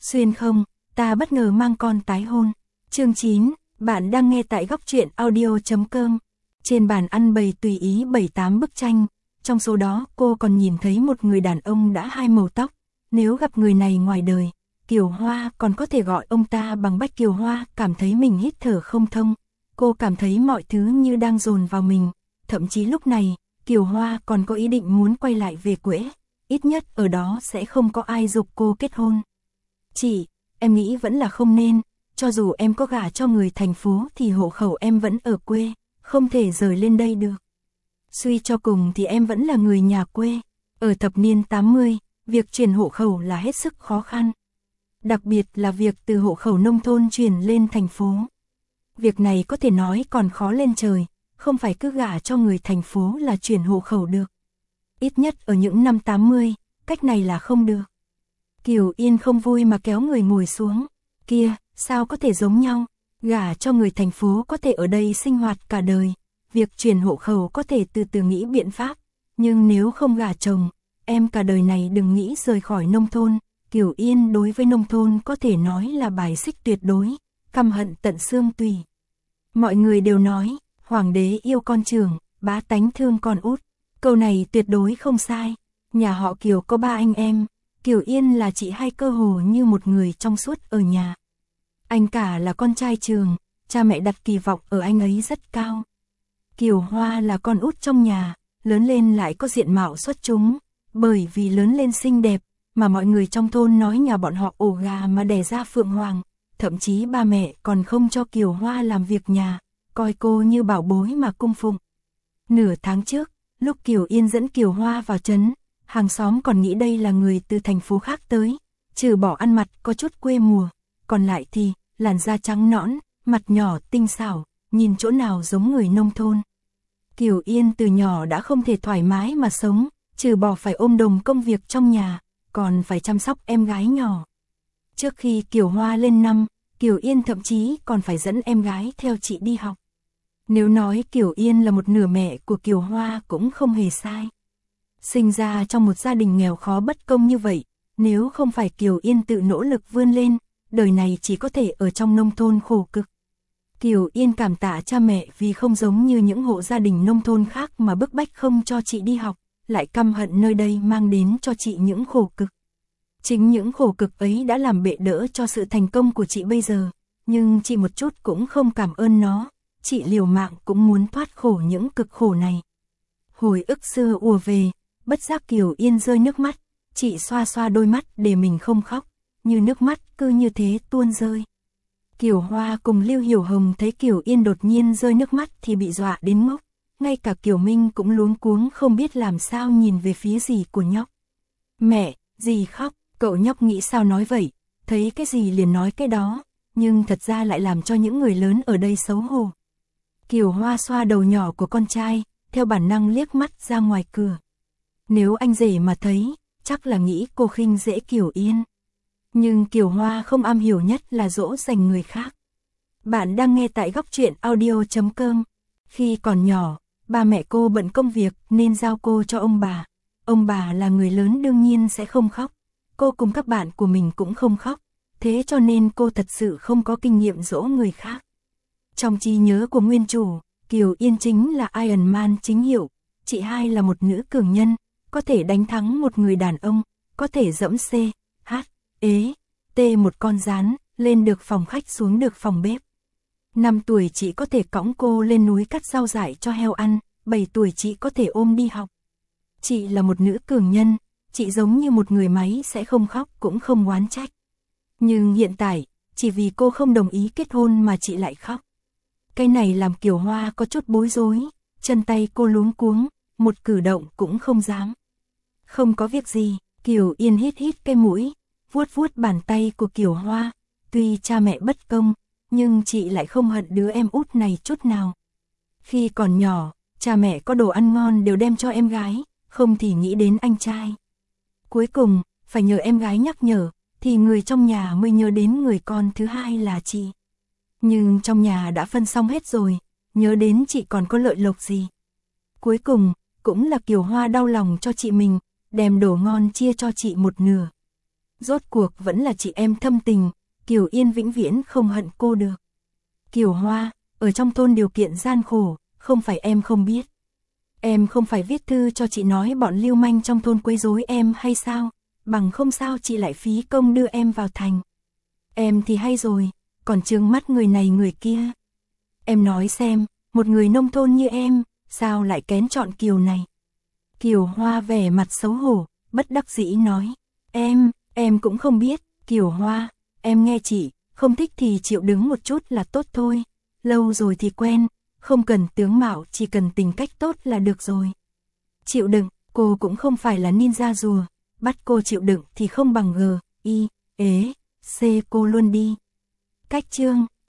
Xuyên không, ta bất ngờ mang con tái hôn. Chương 9, bạn đang nghe tại góc truyện audio.com. Trên bàn ăn bày tùy ý 7-8 bức tranh, trong số đó cô còn nhìn thấy một người đàn ông đã hai màu tóc. Nếu gặp người này ngoài đời, Kiều Hoa còn có thể gọi ông ta bằng Bách. Kiều Hoa cảm thấy mình hít thở không thông, cô cảm thấy mọi thứ như đang dồn vào mình, thậm chí lúc này, Kiều Hoa còn có ý định muốn quay lại về quê, ít nhất ở đó sẽ không có ai giục cô kết hôn. Chị, em nghĩ vẫn là không nên, cho dù em có gả cho người thành phố thì hộ khẩu em vẫn ở quê, không thể rời lên đây được. Suy cho cùng thì em vẫn là người nhà quê, ở thập niên 80, việc chuyển hộ khẩu là hết sức khó khăn. Đặc biệt là việc từ hộ khẩu nông thôn chuyển lên thành phố. Việc này có thể nói còn khó lên trời, không phải cứ gả cho người thành phố là chuyển hộ khẩu được. Ít nhất ở những năm 80, cách này là không được. Kiều Yên không vui mà kéo người ngồi xuống. Kia, sao có thể giống nhau? Gả cho người thành phố có thể ở đây sinh hoạt cả đời. Việc chuyển hộ khẩu có thể từ từ nghĩ biện pháp. Nhưng nếu không gả chồng, em cả đời này đừng nghĩ rời khỏi nông thôn. Kiều Yên đối với nông thôn có thể nói là bài xích tuyệt đối, căm hận tận xương tủy. Mọi người đều nói, hoàng đế yêu con trưởng, bá tánh thương con út. Câu này tuyệt đối không sai. Nhà họ Kiều có 3 anh em, Kiều Yên là chị hai cơ hồ như một người trong suốt ở nhà. Anh cả là con trai trường, cha mẹ đặt kỳ vọng ở anh ấy rất cao. Kiều Hoa là con út trong nhà, lớn lên lại có diện mạo xuất chúng, bởi vì lớn lên xinh đẹp, mà mọi người trong thôn nói nhà bọn họ ổ gà mà đẻ ra phượng hoàng, thậm chí ba mẹ còn không cho Kiều Hoa làm việc nhà, coi cô như bảo bối mà cung phụng. Nửa tháng trước, lúc Kiều Yên dẫn Kiều Hoa vào trấn, hàng xóm còn nghĩ đây là người từ thành phố khác tới, trừ bỏ ăn mặc có chút quê mùa, còn lại thì làn da trắng nõn, mặt nhỏ tinh xảo, nhìn chỗ nào giống người nông thôn. Kiều Yên từ nhỏ đã không thể thoải mái mà sống, trừ bỏ phải ôm đồm công việc trong nhà, còn phải chăm sóc em gái nhỏ. Trước khi Kiều Hoa lên năm, Kiều Yên thậm chí còn phải dẫn em gái theo chị đi học. Nếu nói Kiều Yên là một nửa mẹ của Kiều Hoa cũng không hề sai. Sinh ra trong một gia đình nghèo khó bất công như vậy, nếu không phải Kiều Yên tự nỗ lực vươn lên, đời này chỉ có thể ở trong nông thôn khổ cực. Kiều Yên cảm tạ cha mẹ vì không giống như những hộ gia đình nông thôn khác mà bức bách không cho chị đi học, lại căm hận nơi đây mang đến cho chị những khổ cực. Chính những khổ cực ấy đã làm bệ đỡ cho sự thành công của chị bây giờ, nhưng chị một chút cũng không cảm ơn nó, chị liều mạng cũng muốn thoát khổ những cực khổ này. Hồi ức xưa ùa về, bất giác Kiều Yên rơi nước mắt, chị xoa xoa đôi mắt để mình không khóc, như nước mắt cứ như thế tuôn rơi. Kiều Hoa cùng Lưu Hiểu Hồng thấy Kiều Yên đột nhiên rơi nước mắt thì bị dọa đến ngốc, ngay cả Kiều Minh cũng luống cuống không biết làm sao nhìn về phía dì của nhóc. Mẹ, dì khóc, cậu nhóc nghĩ sao nói vậy, thấy cái gì liền nói cái đó, nhưng thật ra lại làm cho những người lớn ở đây xấu hổ. Kiều Hoa xoa đầu nhỏ của con trai, theo bản năng liếc mắt ra ngoài cửa. Nếu anh rể mà thấy, chắc là nghĩ cô khinh dễ Kiều Yên. Nhưng Kiều Hoa không am hiểu nhất là dỗ dành người khác. Bạn đang nghe tại góc truyện audio.com. Khi còn nhỏ, ba mẹ cô bận công việc nên giao cô cho ông bà. Ông bà là người lớn đương nhiên sẽ không khóc. Cô cùng các bạn của mình cũng không khóc. Thế cho nên cô thật sự không có kinh nghiệm dỗ người khác. Trong trí nhớ của nguyên chủ, Kiều Yên chính là Iron Man chính hiệu. Chị hai là một nữ cường nhân, có thể đánh thắng một người đàn ông, có thể dẫm C, H, E, T một con rán, lên được phòng khách xuống được phòng bếp. 5 tuổi chị có thể cõng cô lên núi cắt rau dại cho heo ăn, 7 tuổi chị có thể ôm đi học. Chị là một nữ cường nhân, chị giống như một người máy sẽ không khóc cũng không oán trách. Nhưng hiện tại, chỉ vì cô không đồng ý kết hôn mà chị lại khóc. Cái này làm Kiều Hoa có chút bối rối, chân tay cô luống cuống, một cử động cũng không dám. Không có việc gì, Kiều Yên hít hít cái mũi, vuốt vuốt bàn tay của Kiều Hoa, tuy cha mẹ bất công, nhưng chị lại không hận đứa em út này chút nào. Khi còn nhỏ, cha mẹ có đồ ăn ngon đều đem cho em gái, không thì nghĩ đến anh trai. Cuối cùng, phải nhờ em gái nhắc nhở, thì người trong nhà mới nhớ đến người con thứ hai là chị. Nhưng trong nhà đã phân xong hết rồi, nhớ đến chị còn có lợi lộc gì. Cuối cùng, cũng là Kiều Hoa đau lòng cho chị mình, đem đồ ngon chia cho chị một nửa. Rốt cuộc vẫn là chị em thâm tình, Kiều Yên vĩnh viễn không hận cô được. Kiều Hoa, ở trong thôn điều kiện gian khổ, không phải em không biết. Em không phải viết thư cho chị nói bọn lưu manh trong thôn quấy rối em hay sao, bằng không sao chị lại phí công đưa em vào thành. Em thì hay rồi, còn trừng mắt người này người kia. Em nói xem, một người nông thôn như em, sao lại kén chọn Kiều này. Kiều Hoa vẻ mặt xấu hổ, bất đắc dĩ nói, em cũng không biết, Kiều Hoa, em nghe chị, không thích thì chịu đứng một chút là tốt thôi, lâu rồi thì quen, không cần tướng mạo, chỉ cần tính cách tốt là được rồi. Chịu đựng, cô cũng không phải là ninja rùa, bắt cô chịu đựng thì không bằng G, I, ế, C cô luôn đi. Cách chương